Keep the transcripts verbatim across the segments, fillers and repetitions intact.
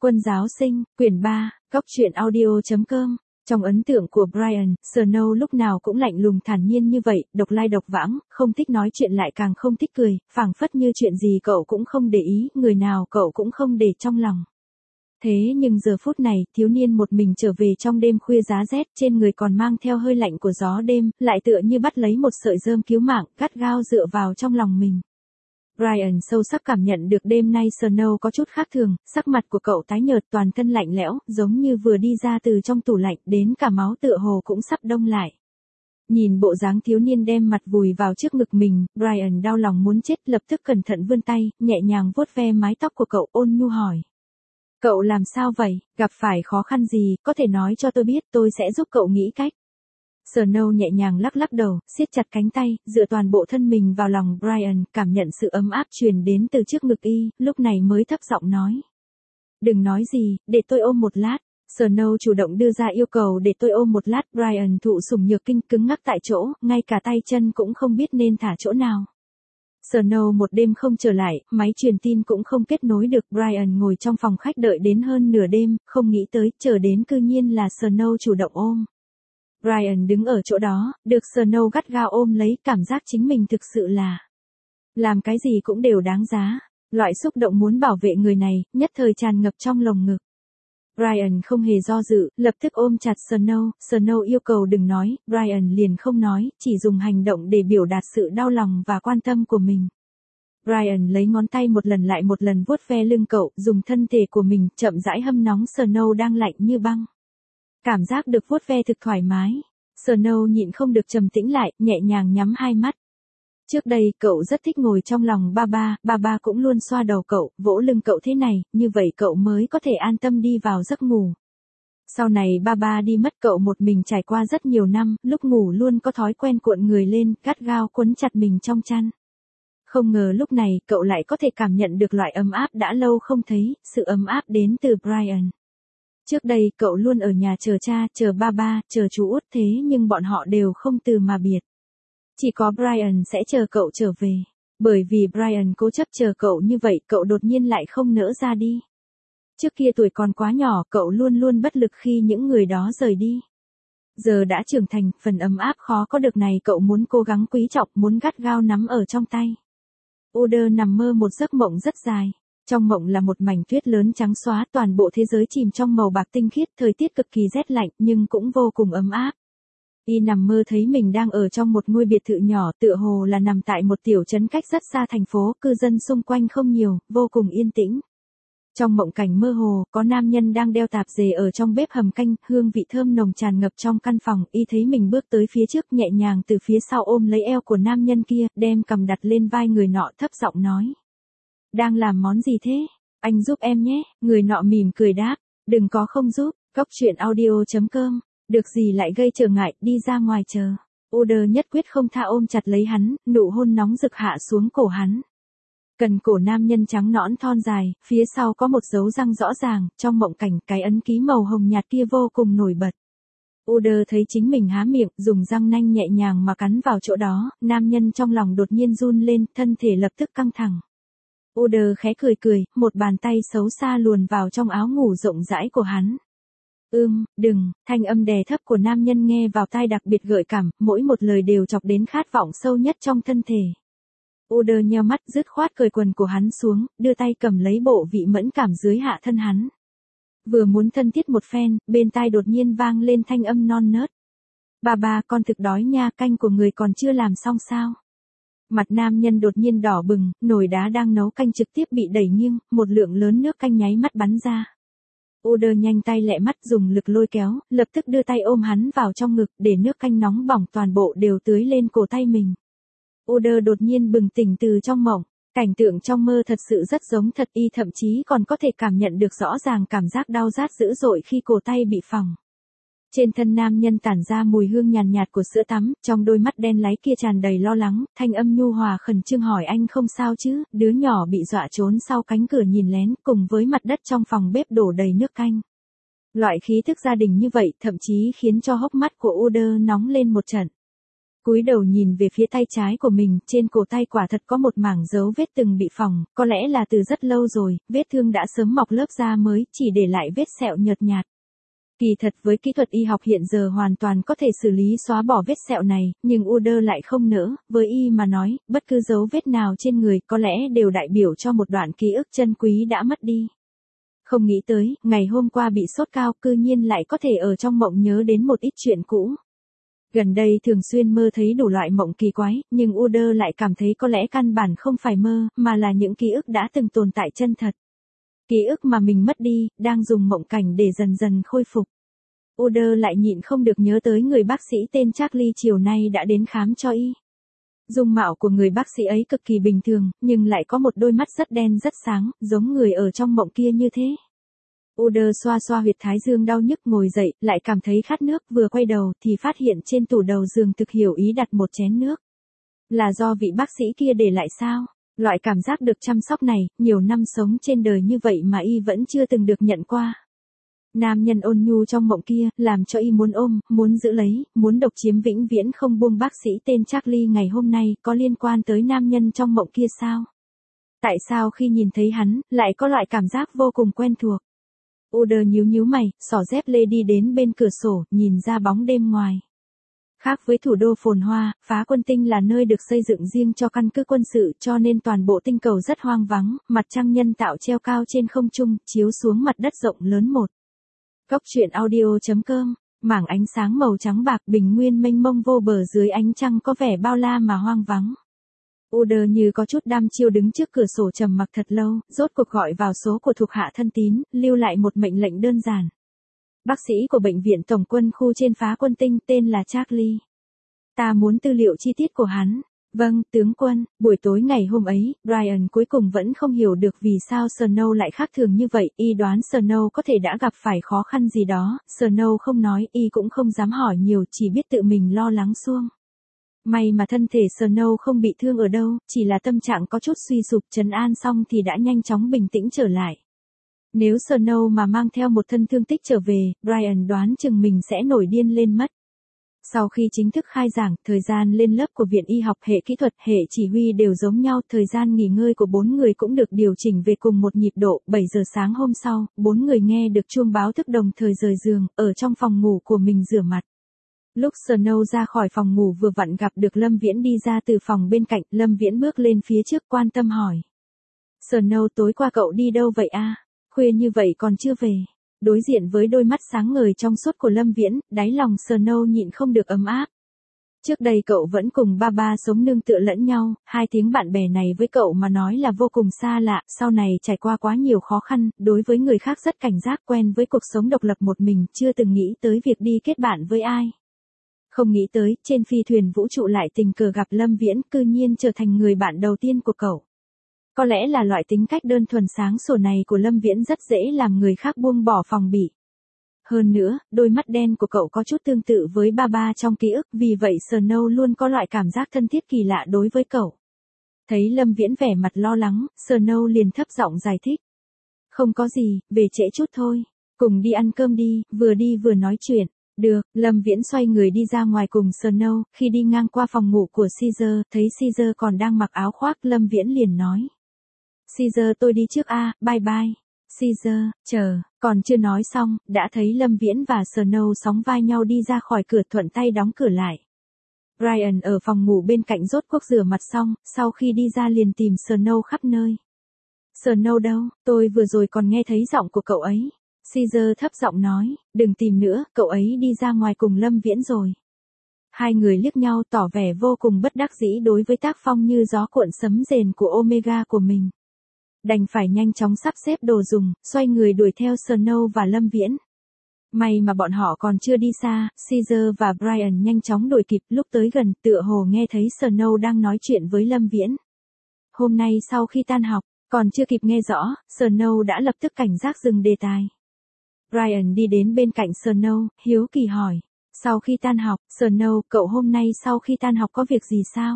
Quân giáo sinh, quyển ba, góc truyện audio chấm com. Trong ấn tượng của Brian, Snow lúc nào cũng lạnh lùng thản nhiên như vậy, độc lai độc vãng, không thích nói chuyện lại càng không thích cười, phảng phất như chuyện gì cậu cũng không để ý, người nào cậu cũng không để trong lòng. Thế nhưng giờ phút này, thiếu niên một mình trở về trong đêm khuya giá rét, trên người còn mang theo hơi lạnh của gió đêm, lại tựa như bắt lấy một sợi rơm cứu mạng, gắt gao dựa vào trong lòng mình. Brian sâu sắc cảm nhận được đêm nay Snow có chút khác thường, sắc mặt của cậu tái nhợt, toàn thân lạnh lẽo, giống như vừa đi ra từ trong tủ lạnh, đến cả máu tựa hồ cũng sắp đông lại. Nhìn bộ dáng thiếu niên đem mặt vùi vào trước ngực mình, Brian đau lòng muốn chết, lập tức cẩn thận vươn tay, nhẹ nhàng vuốt ve mái tóc của cậu, ôn nhu hỏi. Cậu làm sao vậy, gặp phải khó khăn gì, có thể nói cho tôi biết, tôi sẽ giúp cậu nghĩ cách. Snow nhẹ nhàng lắc lắc đầu, siết chặt cánh tay, dựa toàn bộ thân mình vào lòng Brian, cảm nhận sự ấm áp truyền đến từ trước ngực y, lúc này mới thấp giọng nói. Đừng nói gì, để tôi ôm một lát. Snow chủ động đưa ra yêu cầu để tôi ôm một lát, Brian thụ sủng nhược kinh, cứng ngắc tại chỗ, ngay cả tay chân cũng không biết nên thả chỗ nào. Snow một đêm không trở lại, máy truyền tin cũng không kết nối được, Brian ngồi trong phòng khách đợi đến hơn nửa đêm, không nghĩ tới, chờ đến cư nhiên là Snow chủ động ôm. Brian đứng ở chỗ đó, được Snow gắt gao ôm lấy, cảm giác chính mình thực sự là làm cái gì cũng đều đáng giá. Loại xúc động muốn bảo vệ người này, nhất thời tràn ngập trong lồng ngực. Brian không hề do dự, lập tức ôm chặt Snow, Snow yêu cầu đừng nói, Brian liền không nói, chỉ dùng hành động để biểu đạt sự đau lòng và quan tâm của mình. Brian lấy ngón tay một lần lại một lần vuốt ve lưng cậu, dùng thân thể của mình chậm rãi hâm nóng Snow đang lạnh như băng. Cảm giác được vuốt ve thực thoải mái. Snow nhịn không được trầm tĩnh lại, nhẹ nhàng nhắm hai mắt. Trước đây, cậu rất thích ngồi trong lòng ba ba, ba ba cũng luôn xoa đầu cậu, vỗ lưng cậu thế này, như vậy cậu mới có thể an tâm đi vào giấc ngủ. Sau này ba ba đi mất, cậu một mình trải qua rất nhiều năm, lúc ngủ luôn có thói quen cuộn người lên, gắt gao quấn chặt mình trong chăn. Không ngờ lúc này, cậu lại có thể cảm nhận được loại ấm áp đã lâu không thấy, sự ấm áp đến từ Brian. Trước đây, cậu luôn ở nhà chờ cha, chờ ba ba, chờ chú út, thế nhưng bọn họ đều không từ mà biệt. Chỉ có Brian sẽ chờ cậu trở về. Bởi vì Brian cố chấp chờ cậu như vậy, cậu đột nhiên lại không nỡ ra đi. Trước kia tuổi còn quá nhỏ, cậu luôn luôn bất lực khi những người đó rời đi. Giờ đã trưởng thành, phần ấm áp khó có được này cậu muốn cố gắng quý trọng, muốn gắt gao nắm ở trong tay. Oder nằm mơ một giấc mộng rất dài. Trong mộng là một mảnh tuyết lớn trắng xóa, toàn bộ thế giới chìm trong màu bạc tinh khiết, thời tiết cực kỳ rét lạnh nhưng cũng vô cùng ấm áp. Y nằm mơ thấy mình đang ở trong một ngôi biệt thự nhỏ, tựa hồ là nằm tại một tiểu trấn cách rất xa thành phố, cư dân xung quanh không nhiều, vô cùng yên tĩnh. Trong mộng cảnh mơ hồ, có nam nhân đang đeo tạp dề ở trong bếp hầm canh, hương vị thơm nồng tràn ngập trong căn phòng, y thấy mình bước tới phía trước, nhẹ nhàng từ phía sau ôm lấy eo của nam nhân kia, đem cầm đặt lên vai người nọ, thấp giọng nói. Đang làm món gì thế? Anh giúp em nhé, người nọ mỉm cười đáp, đừng có không giúp, góc truyện audio chấm com, được gì lại gây trở ngại, đi ra ngoài chờ. Oder nhất quyết không tha ôm chặt lấy hắn, nụ hôn nóng rực hạ xuống cổ hắn. Cần cổ nam nhân trắng nõn thon dài, phía sau có một dấu răng rõ ràng, trong mộng cảnh cái ấn ký màu hồng nhạt kia vô cùng nổi bật. Oder thấy chính mình há miệng, dùng răng nanh nhẹ nhàng mà cắn vào chỗ đó, nam nhân trong lòng đột nhiên run lên, thân thể lập tức căng thẳng. Oder khẽ cười cười, một bàn tay xấu xa luồn vào trong áo ngủ rộng rãi của hắn. Ưm, đừng, thanh âm đè thấp của nam nhân nghe vào tai đặc biệt gợi cảm, mỗi một lời đều chọc đến khát vọng sâu nhất trong thân thể. Oder nheo mắt dứt khoát cởi quần của hắn xuống, đưa tay cầm lấy bộ vị mẫn cảm dưới hạ thân hắn. Vừa muốn thân thiết một phen, bên tai đột nhiên vang lên thanh âm non nớt. Bà bà, con thực đói nha, canh của người còn chưa làm xong sao? Mặt nam nhân đột nhiên đỏ bừng, nồi đá đang nấu canh trực tiếp bị đẩy nghiêng, một lượng lớn nước canh nháy mắt bắn ra. Oder nhanh tay lẹ mắt dùng lực lôi kéo, lập tức đưa tay ôm hắn vào trong ngực, để nước canh nóng bỏng toàn bộ đều tưới lên cổ tay mình. Oder đột nhiên bừng tỉnh từ trong mộng, cảnh tượng trong mơ thật sự rất giống thật, y thậm chí còn có thể cảm nhận được rõ ràng cảm giác đau rát dữ dội khi cổ tay bị phỏng. Trên thân nam nhân tản ra mùi hương nhàn nhạt, nhạt của sữa tắm, trong đôi mắt đen láy kia tràn đầy lo lắng, thanh âm nhu hòa khẩn trương hỏi anh không sao chứ, đứa nhỏ bị dọa trốn sau cánh cửa nhìn lén, cùng với mặt đất trong phòng bếp đổ đầy nước canh. Loại khí thức gia đình như vậy thậm chí khiến cho hốc mắt của Oder nóng lên một trận. Cúi đầu nhìn về phía tay trái của mình, trên cổ tay quả thật có một mảng dấu vết từng bị phỏng, có lẽ là từ rất lâu rồi, vết thương đã sớm mọc lớp da mới, chỉ để lại vết sẹo nhợt nhạt. Kỳ thật với kỹ thuật y học hiện giờ hoàn toàn có thể xử lý xóa bỏ vết sẹo này, nhưng Uder lại không nỡ, với y mà nói, bất cứ dấu vết nào trên người có lẽ đều đại biểu cho một đoạn ký ức chân quý đã mất đi. Không nghĩ tới, ngày hôm qua bị sốt cao cư nhiên lại có thể ở trong mộng nhớ đến một ít chuyện cũ. Gần đây thường xuyên mơ thấy đủ loại mộng kỳ quái, nhưng Uder lại cảm thấy có lẽ căn bản không phải mơ, mà là những ký ức đã từng tồn tại chân thật. Ký ức mà mình mất đi, đang dùng mộng cảnh để dần dần khôi phục. Uder lại nhịn không được nhớ tới người bác sĩ tên Charlie chiều nay đã đến khám cho y. Dung mạo của người bác sĩ ấy cực kỳ bình thường, nhưng lại có một đôi mắt rất đen rất sáng, giống người ở trong mộng kia như thế. Uder xoa xoa huyệt thái dương đau nhức ngồi dậy, lại cảm thấy khát nước, vừa quay đầu thì phát hiện trên tủ đầu giường thực hiểu ý đặt một chén nước. Là do vị bác sĩ kia để lại sao? Loại cảm giác được chăm sóc này, nhiều năm sống trên đời như vậy mà y vẫn chưa từng được nhận qua. Nam nhân ôn nhu trong mộng kia, làm cho y muốn ôm, muốn giữ lấy, muốn độc chiếm vĩnh viễn không buông. Bác sĩ tên Charlie ngày hôm nay có liên quan tới nam nhân trong mộng kia sao? Tại sao khi nhìn thấy hắn, lại có loại cảm giác vô cùng quen thuộc? Uder nhíu nhíu mày, xỏ dép lê đi đến bên cửa sổ, nhìn ra bóng đêm ngoài. Khác với thủ đô phồn hoa, Phá Quân Tinh là nơi được xây dựng riêng cho căn cứ quân sự, cho nên toàn bộ tinh cầu rất hoang vắng, mặt trăng nhân tạo treo cao trên không trung, chiếu xuống mặt đất rộng lớn một. Cốc truyện audio chấm com, mảng ánh sáng màu trắng bạc bình nguyên mênh mông vô bờ dưới ánh trăng có vẻ bao la mà hoang vắng. Uder như có chút đăm chiêu đứng trước cửa sổ trầm mặc thật lâu, rốt cuộc gọi vào số của thuộc hạ thân tín, lưu lại một mệnh lệnh đơn giản. Bác sĩ của bệnh viện tổng quân khu trên Phá Quân Tinh tên là Charlie. Ta muốn tư liệu chi tiết của hắn. Vâng, tướng quân. Buổi tối ngày hôm ấy, Brian cuối cùng vẫn không hiểu được vì sao Snow lại khác thường như vậy, y đoán Snow có thể đã gặp phải khó khăn gì đó, Snow không nói, y cũng không dám hỏi nhiều, chỉ biết tự mình lo lắng suông. May mà thân thể Snow không bị thương ở đâu, chỉ là tâm trạng có chút suy sụp, trấn an xong thì đã nhanh chóng bình tĩnh trở lại. Nếu Snow mà mang theo một thân thương tích trở về, Brian đoán chừng mình sẽ nổi điên lên mất. Sau khi chính thức khai giảng, thời gian lên lớp của Viện Y học hệ kỹ thuật, hệ chỉ huy đều giống nhau, thời gian nghỉ ngơi của bốn người cũng được điều chỉnh về cùng một nhịp độ. bảy giờ sáng hôm sau, bốn người nghe được chuông báo thức đồng thời rời giường, ở trong phòng ngủ của mình rửa mặt. Lúc Snow ra khỏi phòng ngủ vừa vặn gặp được Lâm Viễn đi ra từ phòng bên cạnh, Lâm Viễn bước lên phía trước quan tâm hỏi. Snow, tối qua cậu đi đâu vậy a? Khuya như vậy còn chưa về. Đối diện với đôi mắt sáng ngời trong suốt của Lâm Viễn, đáy lòng Snow nhịn không được ấm áp. Trước đây cậu vẫn cùng ba ba sống nương tựa lẫn nhau, hai tiếng bạn bè này với cậu mà nói là vô cùng xa lạ, sau này trải qua quá nhiều khó khăn, đối với người khác rất cảnh giác, quen với cuộc sống độc lập một mình, chưa từng nghĩ tới việc đi kết bạn với ai. Không nghĩ tới, trên phi thuyền vũ trụ lại tình cờ gặp Lâm Viễn, cư nhiên trở thành người bạn đầu tiên của cậu. Có lẽ là loại tính cách đơn thuần sáng sủa này của Lâm Viễn rất dễ làm người khác buông bỏ phòng bị. Hơn nữa, đôi mắt đen của cậu có chút tương tự với ba ba trong ký ức, vì vậy Snow luôn có loại cảm giác thân thiết kỳ lạ đối với cậu. Thấy Lâm Viễn vẻ mặt lo lắng, Snow liền thấp giọng giải thích. Không có gì, về trễ chút thôi. Cùng đi ăn cơm đi, vừa đi vừa nói chuyện. Được, Lâm Viễn xoay người đi ra ngoài cùng Snow, khi đi ngang qua phòng ngủ của Caesar, thấy Caesar còn đang mặc áo khoác, Lâm Viễn liền nói. Caesar, tôi đi trước a, bye bye. Caesar, chờ, còn chưa nói xong, đã thấy Lâm Viễn và Snow sóng vai nhau đi ra khỏi cửa, thuận tay đóng cửa lại. Brian ở phòng ngủ bên cạnh rốt cuộc rửa mặt xong, sau khi đi ra liền tìm Snow khắp nơi. Snow đâu, tôi vừa rồi còn nghe thấy giọng của cậu ấy. Caesar thấp giọng nói, đừng tìm nữa, cậu ấy đi ra ngoài cùng Lâm Viễn rồi. Hai người liếc nhau tỏ vẻ vô cùng bất đắc dĩ đối với tác phong như gió cuộn sấm rền của Omega của mình. Đành phải nhanh chóng sắp xếp đồ dùng, xoay người đuổi theo Snow và Lâm Viễn. May mà bọn họ còn chưa đi xa, Caesar và Brian nhanh chóng đuổi kịp, lúc tới gần, tựa hồ nghe thấy Snow đang nói chuyện với Lâm Viễn. Hôm nay sau khi tan học, còn chưa kịp nghe rõ, Snow đã lập tức cảnh giác dừng đề tài. Brian đi đến bên cạnh Snow, hiếu kỳ hỏi. Sau khi tan học, Snow, cậu hôm nay sau khi tan học có việc gì sao?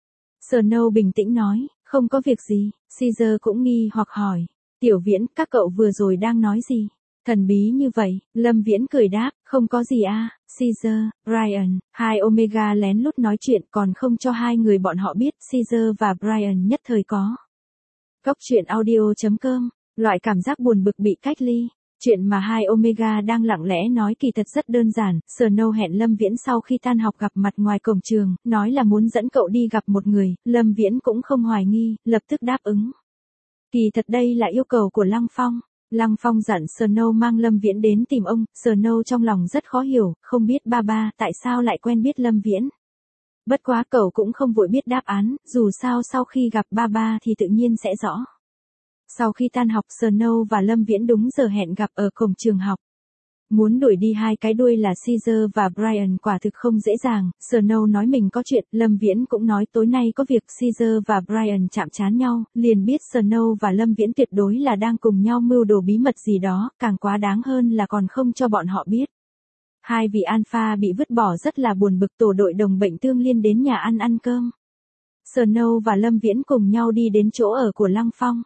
Snow bình tĩnh nói, không có việc gì. Caesar cũng nghi hoặc hỏi. Tiểu Viễn, các cậu vừa rồi đang nói gì? Thần bí như vậy, Lâm Viễn cười đáp, không có gì a, Caesar, Brian, hai Omega lén lút nói chuyện còn không cho hai người bọn họ biết, Caesar và Brian nhất thời có. Góc truyện audio chấm com, loại cảm giác buồn bực bị cách ly. Chuyện mà hai Omega đang lặng lẽ nói kỳ thật rất đơn giản, Snow hẹn Lâm Viễn sau khi tan học gặp mặt ngoài cổng trường, nói là muốn dẫn cậu đi gặp một người, Lâm Viễn cũng không hoài nghi, lập tức đáp ứng. Kỳ thật đây là yêu cầu của Lăng Phong. Lăng Phong dặn Snow mang Lâm Viễn đến tìm ông, Snow trong lòng rất khó hiểu, không biết ba ba tại sao lại quen biết Lâm Viễn. Bất quá cậu cũng không vội biết đáp án, dù sao sau khi gặp ba ba thì tự nhiên sẽ rõ. Sau khi tan học Snow và Lâm Viễn đúng giờ hẹn gặp ở cổng trường học. Muốn đuổi đi hai cái đuôi là Caesar và Brian quả thực không dễ dàng, Snow nói mình có chuyện, Lâm Viễn cũng nói tối nay có việc, Caesar và Brian chạm trán nhau, liền biết Snow và Lâm Viễn tuyệt đối là đang cùng nhau mưu đồ bí mật gì đó, càng quá đáng hơn là còn không cho bọn họ biết. Hai vị alpha bị vứt bỏ rất là buồn bực, tổ đội đồng bệnh tương liên đến nhà ăn ăn cơm. Snow và Lâm Viễn cùng nhau đi đến chỗ ở của Lăng Phong.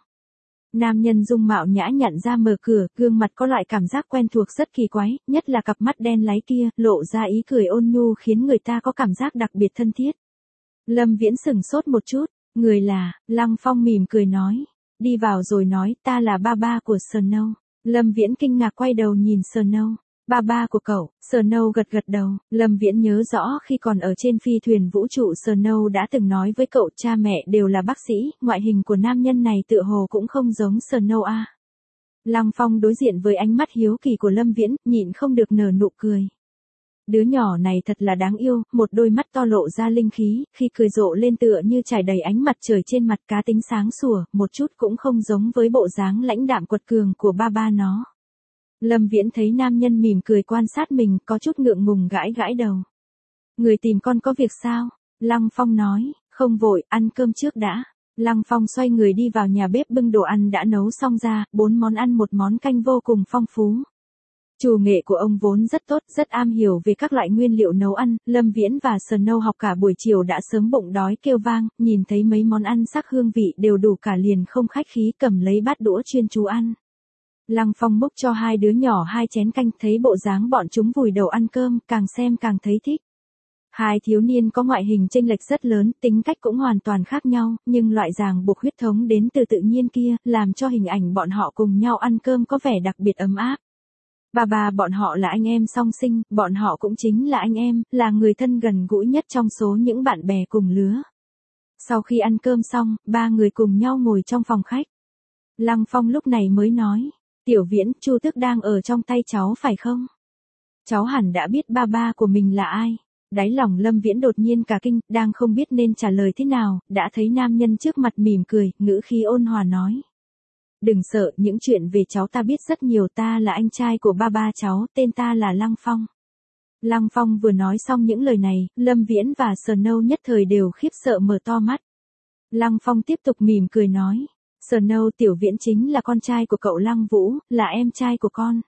Nam nhân dung mạo nhã nhặn ra mở cửa, gương mặt có loại cảm giác quen thuộc rất kỳ quái, nhất là cặp mắt đen láy kia, lộ ra ý cười ôn nhu khiến người ta có cảm giác đặc biệt thân thiết. Lâm Viễn sửng sốt một chút, người là, Lăng Phong mỉm cười nói, đi vào rồi nói, ta là ba ba của Snow. Lâm Viễn kinh ngạc quay đầu nhìn Snow. Ba ba của cậu, Snow gật gật đầu, Lâm Viễn nhớ rõ khi còn ở trên phi thuyền vũ trụ Snow đã từng nói với cậu cha mẹ đều là bác sĩ, ngoại hình của nam nhân này tựa hồ cũng không giống Snow a. Lăng Phong đối diện với ánh mắt hiếu kỳ của Lâm Viễn, nhịn không được nở nụ cười. Đứa nhỏ này thật là đáng yêu, một đôi mắt to lộ ra linh khí, khi cười rộ lên tựa như trải đầy ánh mặt trời trên mặt, cá tính sáng sủa, một chút cũng không giống với bộ dáng lãnh đạm quật cường của ba ba nó. Lâm Viễn thấy nam nhân mỉm cười quan sát mình, có chút ngượng ngùng gãi gãi đầu. Người tìm con có việc sao? Lăng Phong nói, không vội, ăn cơm trước đã. Lăng Phong xoay người đi vào nhà bếp bưng đồ ăn đã nấu xong ra, bốn món ăn một món canh vô cùng phong phú. Chủ nghệ của ông vốn rất tốt, rất am hiểu về các loại nguyên liệu nấu ăn, Lâm Viễn và Snow học cả buổi chiều đã sớm bụng đói kêu vang, nhìn thấy mấy món ăn sắc hương vị đều đủ cả liền không khách khí cầm lấy bát đũa chuyên chú ăn. Lăng Phong múc cho hai đứa nhỏ hai chén canh, thấy bộ dáng bọn chúng vùi đầu ăn cơm, càng xem càng thấy thích. Hai thiếu niên có ngoại hình chênh lệch rất lớn, tính cách cũng hoàn toàn khác nhau, nhưng loại ràng buộc huyết thống đến từ tự nhiên kia, làm cho hình ảnh bọn họ cùng nhau ăn cơm có vẻ đặc biệt ấm áp. Bà bà bọn họ là anh em song sinh, bọn họ cũng chính là anh em, là người thân gần gũi nhất trong số những bạn bè cùng lứa. Sau khi ăn cơm xong, ba người cùng nhau ngồi trong phòng khách. Lăng Phong lúc này mới nói. Tiểu Viễn, Chu Tước đang ở trong tay cháu phải không? Cháu hẳn đã biết ba ba của mình là ai. Đáy lòng Lâm Viễn đột nhiên cả kinh, đang không biết nên trả lời thế nào, đã thấy nam nhân trước mặt mỉm cười, ngữ khí ôn hòa nói. Đừng sợ, những chuyện về cháu ta biết rất nhiều, ta là anh trai của ba ba cháu, tên ta là Lăng Phong. Lăng Phong vừa nói xong những lời này, Lâm Viễn và Snow nhất thời đều khiếp sợ mở to mắt. Lăng Phong tiếp tục mỉm cười nói. Snow, Tiểu Viễn chính là con trai của cậu Lăng Vũ, là em trai của con.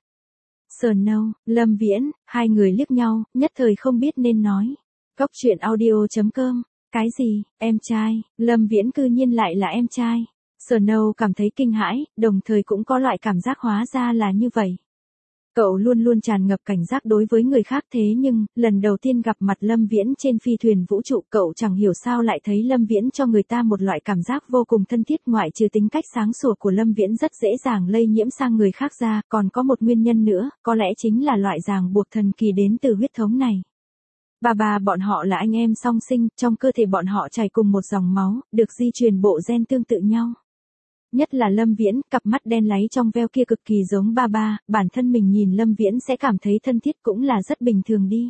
Snow, Lâm Viễn, hai người liếc nhau, nhất thời không biết nên nói. Góc truyện audio chấm com, cái gì, em trai, Lâm Viễn cư nhiên lại là em trai. Snow cảm thấy kinh hãi, đồng thời cũng có loại cảm giác hóa ra là như vậy. Cậu luôn luôn tràn ngập cảnh giác đối với người khác, thế nhưng, lần đầu tiên gặp mặt Lâm Viễn trên phi thuyền vũ trụ, cậu chẳng hiểu sao lại thấy Lâm Viễn cho người ta một loại cảm giác vô cùng thân thiết, ngoại trừ tính cách sáng sủa của Lâm Viễn rất dễ dàng lây nhiễm sang người khác ra, còn có một nguyên nhân nữa, có lẽ chính là loại ràng buộc thần kỳ đến từ huyết thống này. Bà bà bọn họ là anh em song sinh, trong cơ thể bọn họ chảy cùng một dòng máu, được di truyền bộ gen tương tự nhau. Nhất là Lâm Viễn, cặp mắt đen láy trong veo kia cực kỳ giống ba ba, bản thân mình nhìn Lâm Viễn sẽ cảm thấy thân thiết cũng là rất bình thường đi.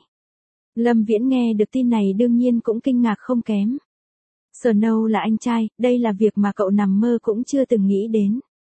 Lâm Viễn nghe được tin này đương nhiên cũng kinh ngạc không kém. Snow là anh trai, đây là việc mà cậu nằm mơ cũng chưa từng nghĩ đến.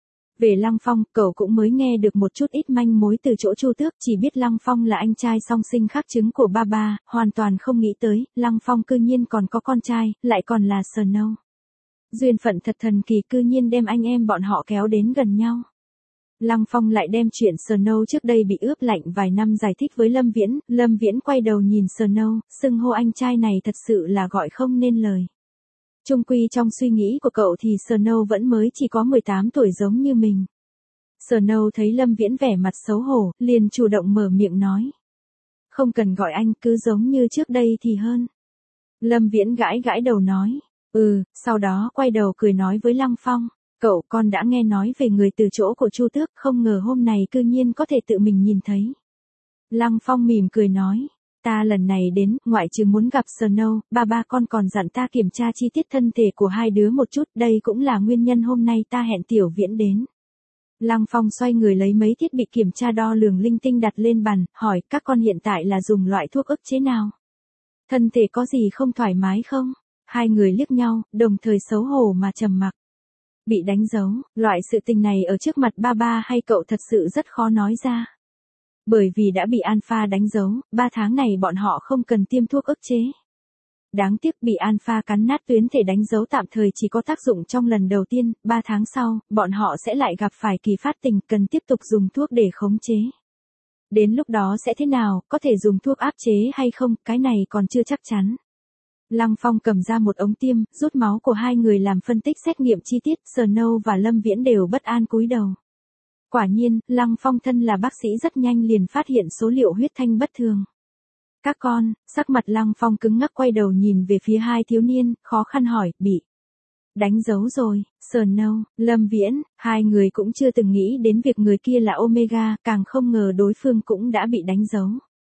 Về Lăng Phong, cậu cũng mới nghe được một chút ít manh mối từ chỗ Chu Tước, chỉ biết Lăng Phong là anh trai song sinh khác trứng của ba ba, hoàn toàn không nghĩ tới, Lăng Phong cư nhiên còn có con trai, lại còn là Snow. Duyên phận thật thần kỳ, cư nhiên đem anh em bọn họ kéo đến gần nhau. Lăng Phong lại đem chuyện Snow trước đây bị ướp lạnh vài năm giải thích với Lâm Viễn, Lâm Viễn quay đầu nhìn Snow, xưng hô anh trai này thật sự là gọi không nên lời. Chung quy trong suy nghĩ của cậu thì Snow vẫn mới chỉ có mười tám tuổi giống như mình. Snow thấy Lâm Viễn vẻ mặt xấu hổ, liền chủ động mở miệng nói. Không cần gọi anh, cứ giống như trước đây thì hơn. Lâm Viễn gãi gãi đầu nói. Ừ, sau đó quay đầu cười nói với Lăng Phong. Cậu, con đã nghe nói về người từ chỗ của Chu Tước, không ngờ hôm này cư nhiên có thể tự mình nhìn thấy. Lăng Phong mỉm cười nói. Ta lần này đến, ngoại trừ muốn gặp Snow, ba ba con còn dặn ta kiểm tra chi tiết thân thể của hai đứa một chút, đây cũng là nguyên nhân hôm nay ta hẹn Tiểu Viễn đến. Lăng Phong xoay người lấy mấy thiết bị kiểm tra đo lường linh tinh đặt lên bàn, hỏi các con hiện tại là dùng loại thuốc ức chế nào? Thân thể có gì không thoải mái không? Hai người liếc nhau, đồng thời xấu hổ mà trầm mặc. Bị đánh dấu, loại sự tình này ở trước mặt ba ba hay cậu thật sự rất khó nói ra. Bởi vì đã bị Alpha đánh dấu, ba tháng này bọn họ không cần tiêm thuốc ức chế. Đáng tiếc bị Alpha cắn nát tuyến thể đánh dấu tạm thời chỉ có tác dụng trong lần đầu tiên, ba tháng sau, bọn họ sẽ lại gặp phải kỳ phát tình cần tiếp tục dùng thuốc để khống chế. Đến lúc đó sẽ thế nào, có thể dùng thuốc áp chế hay không, cái này còn chưa chắc chắn. Lăng Phong cầm ra một ống tiêm, rút máu của hai người làm phân tích xét nghiệm chi tiết, Snow và Lâm Viễn đều bất an cúi đầu. Quả nhiên, Lăng Phong thân là bác sĩ rất nhanh liền phát hiện số liệu huyết thanh bất thường. Các con, sắc mặt Lăng Phong cứng ngắc quay đầu nhìn về phía hai thiếu niên, khó khăn hỏi, bị đánh dấu rồi. Snow, Lâm Viễn, hai người cũng chưa từng nghĩ đến việc người kia là Omega, càng không ngờ đối phương cũng đã bị đánh dấu.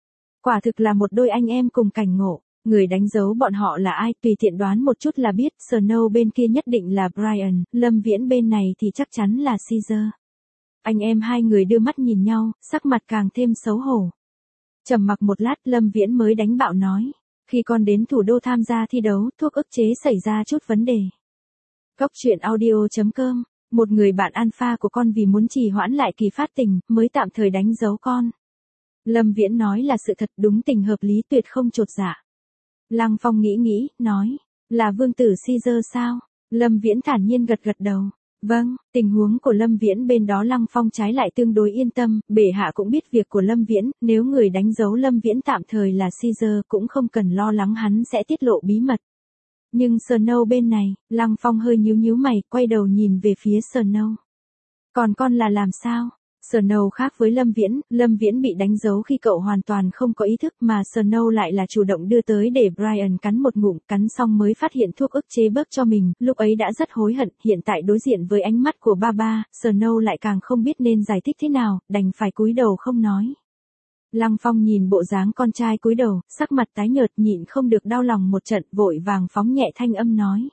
Quả thực là một đôi anh em cùng cảnh ngộ. Người đánh dấu bọn họ là ai, tùy tiện đoán một chút là biết, Snow bên kia nhất định là Brian, Lâm Viễn bên này thì chắc chắn là Caesar. Anh em hai người đưa mắt nhìn nhau, sắc mặt càng thêm xấu hổ. Trầm mặc một lát, Lâm Viễn mới đánh bạo nói. Khi con đến thủ đô tham gia thi đấu, thuốc ức chế xảy ra chút vấn đề. Cốc truyện audio chấm com, một người bạn alpha của con vì muốn trì hoãn lại kỳ phát tình, mới tạm thời đánh dấu con. Lâm Viễn nói là sự thật, đúng tình hợp lý, tuyệt không chột dạ. Lăng Phong nghĩ nghĩ, nói. Là vương tử Caesar sao? Lâm Viễn thản nhiên gật gật đầu. Vâng, tình huống của Lâm Viễn bên đó Lăng Phong trái lại tương đối yên tâm, bệ hạ cũng biết việc của Lâm Viễn, nếu người đánh dấu Lâm Viễn tạm thời là Caesar cũng không cần lo lắng hắn sẽ tiết lộ bí mật. Nhưng Snow bên này, Lăng Phong hơi nhíu nhíu mày, quay đầu nhìn về phía Snow. Còn con là làm sao? Snow khác với Lâm Viễn, Lâm Viễn bị đánh dấu khi cậu hoàn toàn không có ý thức mà Snow lại là chủ động đưa tới để Brian cắn một ngụm, cắn xong mới phát hiện thuốc ức chế bớt cho mình, lúc ấy đã rất hối hận, hiện tại đối diện với ánh mắt của ba ba, Snow lại càng không biết nên giải thích thế nào, đành phải cúi đầu không nói. Lăng Phong nhìn bộ dáng con trai cúi đầu, sắc mặt tái nhợt nhịn không được đau lòng một trận, vội vàng phóng nhẹ thanh âm nói.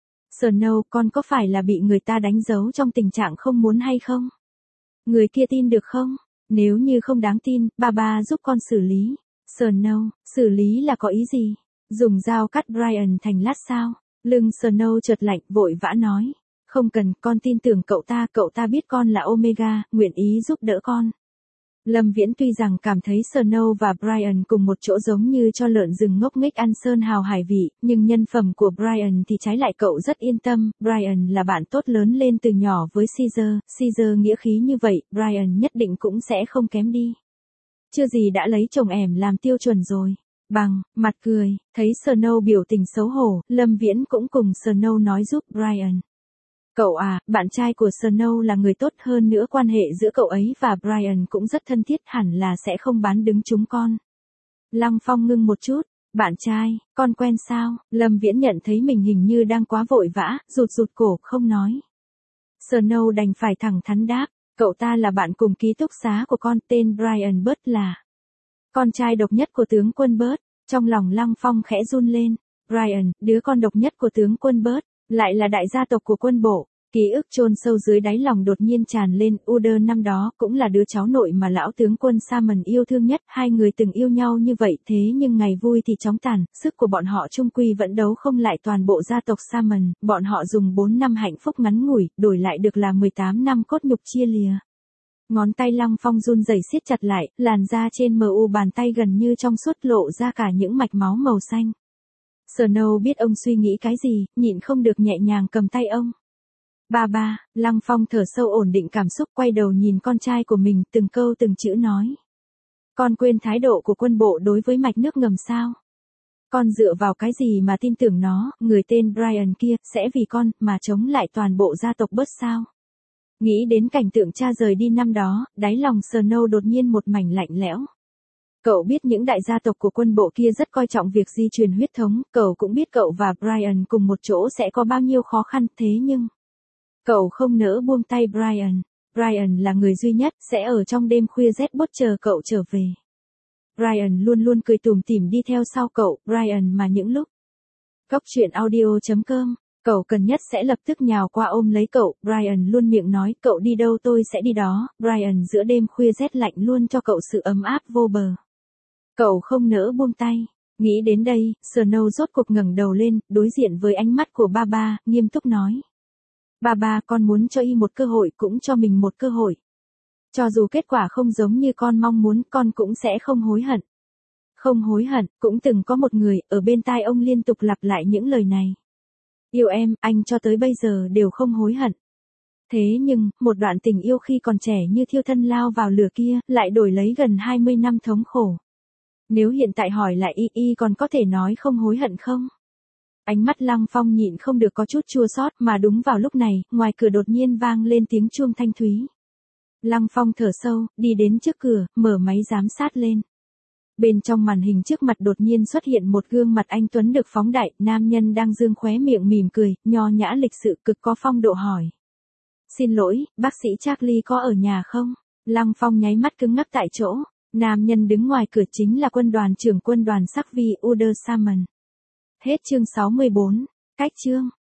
Snow, con có phải là bị người ta đánh dấu trong tình trạng không muốn hay không? Người kia tin được không? Nếu như không đáng tin, ba ba giúp con xử lý. Snow, xử lý là có ý gì? Dùng dao cắt Brian thành lát sao? Lưng Snow chợt lạnh, vội vã nói. Không cần, con tin tưởng cậu ta, cậu ta biết con là Omega, nguyện ý giúp đỡ con. Lâm Viễn tuy rằng cảm thấy Snow và Brian cùng một chỗ giống như cho lợn rừng ngốc nghếch ăn sơn hào hải vị, nhưng nhân phẩm của Brian thì trái lại cậu rất yên tâm, Brian là bạn tốt lớn lên từ nhỏ với Caesar, Caesar nghĩa khí như vậy, Brian nhất định cũng sẽ không kém đi. Chưa gì đã lấy chồng ẻm làm tiêu chuẩn rồi. Bằng, mặt cười, thấy Snow biểu tình xấu hổ, Lâm Viễn cũng cùng Snow nói giúp Brian. Cậu à, bạn trai của Snow là người tốt, hơn nữa quan hệ giữa cậu ấy và Brian cũng rất thân thiết, hẳn là sẽ không bán đứng chúng con. Lăng Phong ngưng một chút, bạn trai, con quen sao? Lâm Viễn nhận thấy mình hình như đang quá vội vã, rụt rụt cổ, không nói. Snow đành phải thẳng thắn đáp, cậu ta là bạn cùng ký túc xá của con, tên Brian Burt là con trai độc nhất của tướng quân Burt. Trong lòng Lăng Phong khẽ run lên, Brian, đứa con độc nhất của tướng quân Burt, lại là đại gia tộc của quân bộ. Ký ức chôn sâu dưới đáy lòng đột nhiên tràn lên, Uder năm đó cũng là đứa cháu nội mà lão tướng quân Salmon yêu thương nhất, hai người từng yêu nhau như vậy, thế nhưng ngày vui thì chóng tàn, sức của bọn họ chung quy vẫn đấu không lại toàn bộ gia tộc Salmon, bọn họ dùng bốn năm hạnh phúc ngắn ngủi, đổi lại được là mười tám năm cốt nhục chia lìa. Ngón tay Lăng Phong run rẩy siết chặt lại, làn da trên mờ u bàn tay gần như trong suốt lộ ra cả những mạch máu màu xanh. Snow biết ông suy nghĩ cái gì, nhịn không được nhẹ nhàng cầm tay ông. Ba ba, Lăng Phong thở sâu ổn định cảm xúc, quay đầu nhìn con trai của mình, từng câu từng chữ nói. Con quên thái độ của quân bộ đối với mạch nước ngầm sao? Con dựa vào cái gì mà tin tưởng nó, người tên Brian kia, sẽ vì con, mà chống lại toàn bộ gia tộc Burt sao? Nghĩ đến cảnh tượng cha rời đi năm đó, đáy lòng Snow đột nhiên một mảnh lạnh lẽo. Cậu biết những đại gia tộc của quân bộ kia rất coi trọng việc di truyền huyết thống, cậu cũng biết cậu và Brian cùng một chỗ sẽ có bao nhiêu khó khăn, thế nhưng cậu không nỡ buông tay Brian. Brian là người duy nhất sẽ ở trong đêm khuya rét buốt chờ cậu trở về. Brian luôn luôn cười tủm tỉm đi theo sau cậu, Brian mà những lúc Cóc truyện audio chấm com, cậu cần nhất sẽ lập tức nhào qua ôm lấy cậu, Brian luôn miệng nói cậu đi đâu tôi sẽ đi đó, Brian giữa đêm khuya rét lạnh luôn cho cậu sự ấm áp vô bờ. Cậu không nỡ buông tay. Nghĩ đến đây, Snow rốt cuộc ngẩng đầu lên, đối diện với ánh mắt của ba ba, nghiêm túc nói. Ba ba, con muốn cho y một cơ hội cũng cho mình một cơ hội. Cho dù kết quả không giống như con mong muốn, con cũng sẽ không hối hận. Không hối hận, cũng từng có một người, ở bên tai ông liên tục lặp lại những lời này. Yêu em, anh cho tới bây giờ đều không hối hận. Thế nhưng, một đoạn tình yêu khi còn trẻ như thiêu thân lao vào lửa kia, lại đổi lấy gần hai mươi năm thống khổ. Nếu hiện tại hỏi lại y y còn có thể nói không hối hận không? Ánh mắt Lăng Phong nhịn không được có chút chua xót, mà đúng vào lúc này, ngoài cửa đột nhiên vang lên tiếng chuông thanh thúy. Lăng Phong thở sâu, đi đến trước cửa, mở máy giám sát lên. Bên trong màn hình trước mặt đột nhiên xuất hiện một gương mặt anh tuấn được phóng đại, nam nhân đang dương khóe miệng mỉm cười, nho nhã lịch sự cực có phong độ hỏi. Xin lỗi, bác sĩ Charlie có ở nhà không? Lăng Phong nháy mắt cứng ngắc tại chỗ. Nam nhân đứng ngoài cửa chính là quân đoàn trưởng quân đoàn Sắc Vi Uder Salmon. Hết chương sáu mươi bốn, cách chương.